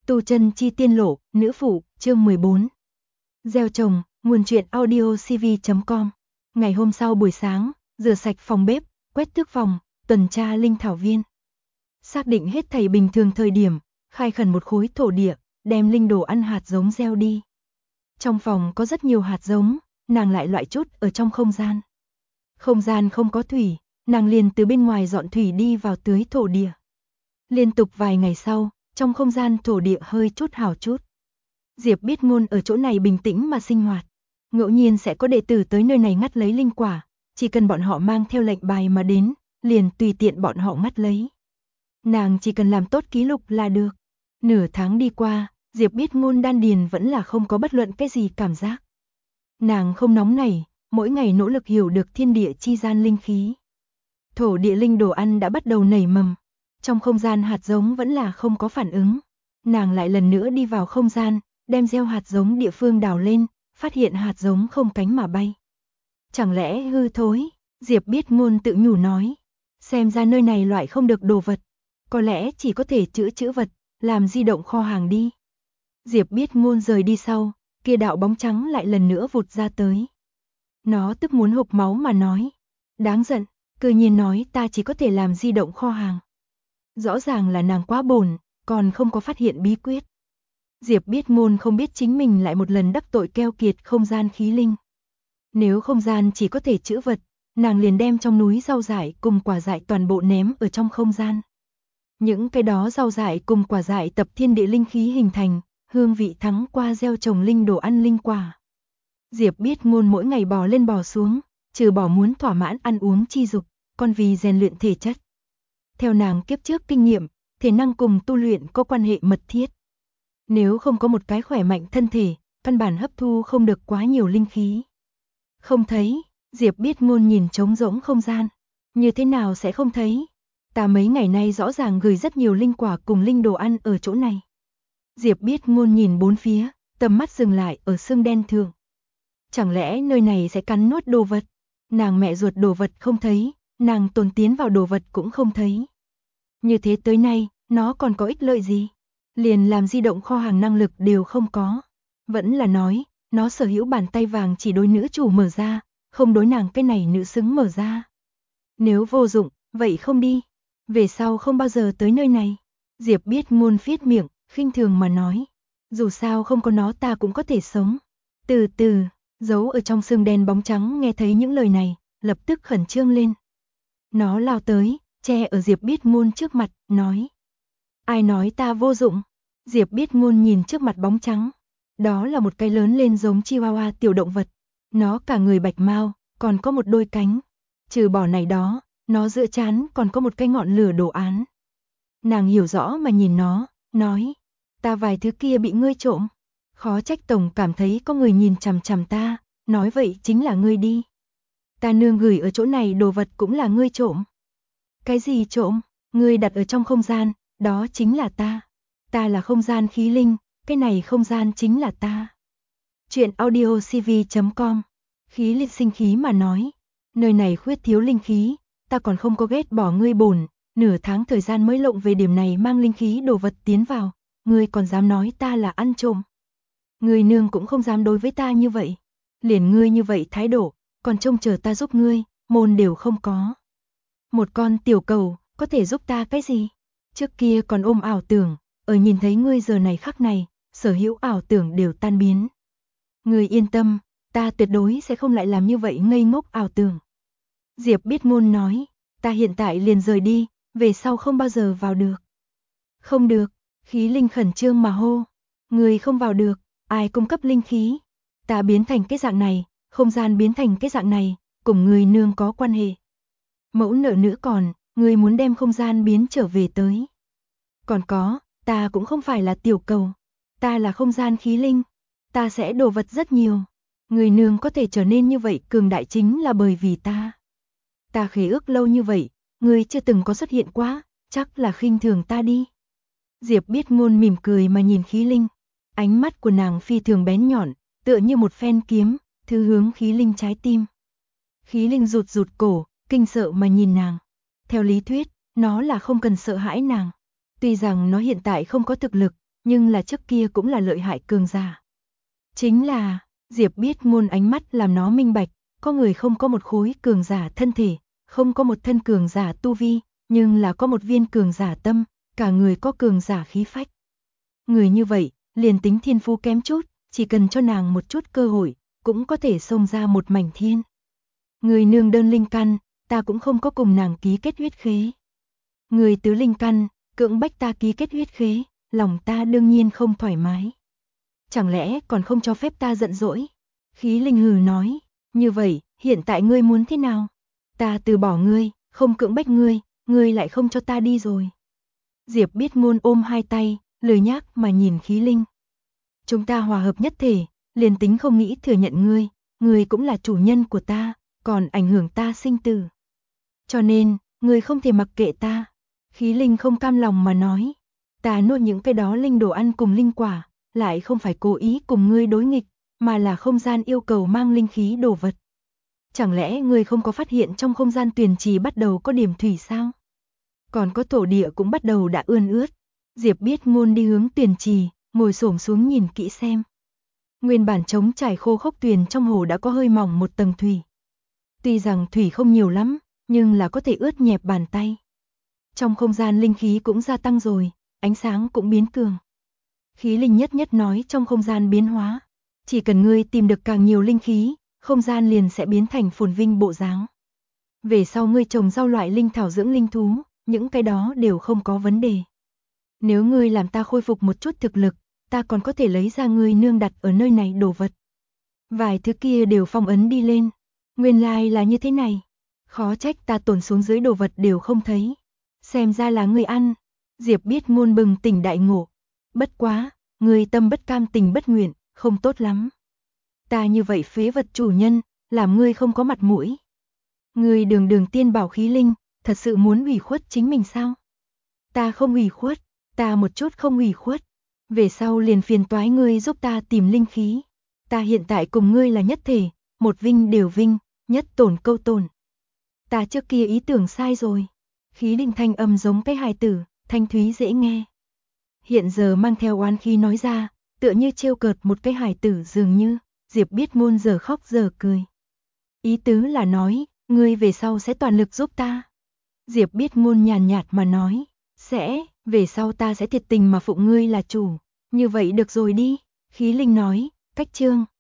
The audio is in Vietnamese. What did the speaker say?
Tu chân chi tiên lộ, nữ phụ, chương 14. Gieo trồng, nguồn truyện audio cv.com. Ngày hôm sau buổi sáng, rửa sạch phòng bếp, quét tước phòng, tuần tra linh thảo viên. Xác định hết thảy bình thường thời điểm, khai khẩn một khối thổ địa, đem linh đồ ăn hạt giống gieo đi. Trong phòng có rất nhiều hạt giống, nàng lại loại chút ở trong không gian. Không gian không có thủy, nàng liền từ bên ngoài dọn thủy đi vào tưới thổ địa. Liên tục vài ngày sau, trong không gian thổ địa hơi chút hào chút. Diệp Biết Ngôn ở chỗ này bình tĩnh mà sinh hoạt. Ngẫu nhiên sẽ có đệ tử tới nơi này ngắt lấy linh quả, chỉ cần bọn họ mang theo lệnh bài mà đến, liền tùy tiện bọn họ ngắt lấy. Nàng chỉ cần làm tốt ký lục là được. Nửa tháng đi qua, Diệp Biết Ngôn đan điền vẫn là không có bất luận cái gì cảm giác. Nàng không nóng nảy, mỗi ngày nỗ lực hiểu được thiên địa chi gian linh khí. Thổ địa linh đồ ăn đã bắt đầu nảy mầm. Trong không gian hạt giống vẫn là không có phản ứng. Nàng lại lần nữa đi vào không gian, đem gieo hạt giống địa phương đào lên, phát hiện hạt giống không cánh mà bay. Chẳng lẽ hư thối? Diệp Biết Ngôn tự nhủ nói. Xem ra nơi này loại không được đồ vật. Có lẽ chỉ có thể trữ vật, làm di động kho hàng đi. Diệp Biết Ngôn rời đi sau, kia đạo bóng trắng lại lần nữa vụt ra tới. Nó tức muốn hộc máu mà nói. Đáng giận, cư nhiên nói ta chỉ có thể làm di động kho hàng. Rõ ràng là nàng quá bổn, còn không có phát hiện bí quyết. Diệp Biết Ngôn không biết chính mình lại một lần đắc tội keo kiệt không gian khí linh. Nếu không gian chỉ có thể trữ vật, nàng liền đem trong núi rau dại cùng quả dại toàn bộ ném ở trong không gian. Những cái đó rau dại cùng quả dại tập thiên địa linh khí hình thành, hương vị thắng qua gieo trồng linh đồ ăn linh quả. Diệp Biết Ngôn mỗi ngày bò lên bò xuống, trừ bỏ muốn thỏa mãn ăn uống chi dục, còn vì rèn luyện thể chất. Theo nàng kiếp trước kinh nghiệm, thể năng cùng tu luyện có quan hệ mật thiết. Nếu không có một cái khỏe mạnh thân thể, căn bản hấp thu không được quá nhiều linh khí. Không thấy, Diệp Biết Ngôn nhìn trống rỗng không gian. Như thế nào sẽ không thấy? Ta mấy ngày nay rõ ràng gửi rất nhiều linh quả cùng linh đồ ăn ở chỗ này. Diệp Biết Ngôn nhìn bốn phía, tầm mắt dừng lại ở xương đen thượng. Chẳng lẽ nơi này sẽ cắn nuốt đồ vật? Nàng mẹ ruột đồ vật không thấy, nàng tồn tiến vào đồ vật cũng không thấy. Như thế tới nay, nó còn có ích lợi gì? Liền làm di động kho hàng năng lực đều không có. Vẫn là nói, nó sở hữu bàn tay vàng chỉ đối nữ chủ mở ra, không đối nàng cái này nữ xứng mở ra. Nếu vô dụng, vậy không đi. Về sau không bao giờ tới nơi này. Diệp Biết Ngôn phiết miệng, khinh thường mà nói. Dù sao không có nó ta cũng có thể sống. Từ từ, giấu ở trong xương đen bóng trắng nghe thấy những lời này, lập tức khẩn trương lên. Nó lao tới, che ở Diệp Biết Ngôn trước mặt, nói. Ai nói ta vô dụng? Diệp Biết Ngôn nhìn trước mặt bóng trắng. Đó là một cái lớn lên giống chihuahua tiểu động vật. Nó cả người bạch mao, còn có một đôi cánh. Trừ bỏ này đó, nó giữa trán còn có một cái ngọn lửa đồ án. Nàng hiểu rõ mà nhìn nó, nói. Ta vài thứ kia bị ngươi trộm. Khó trách tổng cảm thấy có người nhìn chằm chằm ta, nói vậy chính là ngươi đi. Ta nương gửi ở chỗ này đồ vật cũng là ngươi trộm. Cái gì trộm? Ngươi đặt ở trong không gian, đó chính là ta. Ta là không gian khí linh, cái này không gian chính là ta. Chuyện audio cv.com. Khí linh sinh khí mà nói. Nơi này khuyết thiếu linh khí, ta còn không có ghét bỏ ngươi bổn. Nửa tháng thời gian mới lộng về điểm này mang linh khí đồ vật tiến vào. Ngươi còn dám nói ta là ăn trộm. Ngươi nương cũng không dám đối với ta như vậy. Liền ngươi như vậy thái độ, còn trông chờ ta giúp ngươi, môn đều không có. Một con tiểu cầu, có thể giúp ta cái gì? Trước kia còn ôm ảo tưởng, ở nhìn thấy ngươi giờ này khắc này, sở hữu ảo tưởng đều tan biến. Ngươi yên tâm, ta tuyệt đối sẽ không lại làm như vậy ngây ngốc ảo tưởng. Diệp Biết Ngôn nói, ta hiện tại liền rời đi, về sau không bao giờ vào được. Không được, khí linh khẩn trương mà hô. Ngươi không vào được, ai cung cấp linh khí? Ta biến thành cái dạng này, không gian biến thành cái dạng này, cùng ngươi nương có quan hệ. Mẫu nợ nữ còn, ngươi muốn đem không gian biến trở về tới. Còn có, ta cũng không phải là tiểu cầu, ta là không gian khí linh, ta sẽ đồ vật rất nhiều. Người nương có thể trở nên như vậy cường đại chính là bởi vì ta. Ta khế ước lâu như vậy, ngươi chưa từng có xuất hiện quá, chắc là khinh thường ta đi. Diệp Biết Ngôn mỉm cười mà nhìn khí linh, ánh mắt của nàng phi thường bén nhọn, tựa như một phen kiếm, thứ hướng khí linh trái tim. Khí linh rụt rụt cổ, kinh sợ mà nhìn nàng. Theo lý thuyết, nó là không cần sợ hãi nàng. Tuy rằng nó hiện tại không có thực lực, nhưng là trước kia cũng là lợi hại cường giả. Chính là, Diệp Biết Ngôn ánh mắt làm nó minh bạch, có người không có một khối cường giả thân thể, không có một thân cường giả tu vi, nhưng là có một viên cường giả tâm, cả người có cường giả khí phách. Người như vậy, liền tính thiên phú kém chút, chỉ cần cho nàng một chút cơ hội, cũng có thể xông ra một mảnh thiên. Người nương đơn linh căn, ta cũng không có cùng nàng ký kết huyết khế. Người tứ linh căn, cưỡng bách ta ký kết huyết khế, lòng ta đương nhiên không thoải mái. Chẳng lẽ còn không cho phép ta giận dỗi? Khí Linh hừ nói, như vậy, hiện tại ngươi muốn thế nào? Ta từ bỏ ngươi, không cưỡng bách ngươi lại không cho ta đi rồi. Diệp Biết Ngôn ôm hai tay, lười nhác mà nhìn Khí Linh. Chúng ta hòa hợp nhất thể, liền tính không nghĩ thừa nhận ngươi cũng là chủ nhân của ta, còn ảnh hưởng ta sinh tử. Cho nên, ngươi không thể mặc kệ ta. Khí Linh không cam lòng mà nói, ta nuốt những cái đó linh đồ ăn cùng linh quả, lại không phải cố ý cùng ngươi đối nghịch, mà là không gian yêu cầu mang linh khí đồ vật. Chẳng lẽ ngươi không có phát hiện trong không gian tuyền trì bắt đầu có điểm thủy sao? Còn có thổ địa cũng bắt đầu đã ươn ướt. Diệp Biết Ngôn đi hướng tuyền trì, ngồi xổm xuống nhìn kỹ xem. Nguyên bản trống trải khô khốc tuyền trong hồ đã có hơi mỏng một tầng thủy. Tuy rằng thủy không nhiều lắm, nhưng là có thể ướt nhẹp bàn tay. Trong không gian linh khí cũng gia tăng rồi, ánh sáng cũng biến cường. Khí Linh nhất nhất nói trong không gian biến hóa. Chỉ cần ngươi tìm được càng nhiều linh khí, không gian liền sẽ biến thành phồn vinh bộ dáng. Về sau ngươi trồng rau loại linh thảo dưỡng linh thú, những cái đó đều không có vấn đề. Nếu ngươi làm ta khôi phục một chút thực lực, ta còn có thể lấy ra ngươi nương đặt ở nơi này đồ vật. Vài thứ kia đều phong ấn đi lên. Nguyên lai là như thế này. Khó trách ta tổn xuống dưới đồ vật đều không thấy. Xem ra là ngươi ăn. Diệp Biết Ngôn bừng tỉnh đại ngộ. Bất quá, ngươi tâm bất cam tình bất nguyện, không tốt lắm. Ta như vậy phế vật chủ nhân, làm ngươi không có mặt mũi. Ngươi đường đường tiên bảo Khí Linh, thật sự muốn ủy khuất chính mình sao? Ta không ủy khuất, ta một chút không ủy khuất. Về sau liền phiền toái ngươi giúp ta tìm linh khí. Ta hiện tại cùng ngươi là nhất thể, một vinh đều vinh, nhất tổn câu tổn. Ta trước kia ý tưởng sai rồi. Khí Linh thanh âm giống cái hài tử, thanh thúy dễ nghe. Hiện giờ mang theo oán khí nói ra, tựa như trêu cợt một cái hài tử dường như. Diệp Biết Ngôn giờ khóc giờ cười. Ý tứ là nói, ngươi về sau sẽ toàn lực giúp ta. Diệp Biết Ngôn nhàn nhạt mà nói, về sau ta sẽ thiệt tình mà phụng ngươi là chủ. Như vậy được rồi đi. Khí Linh nói, cách chương.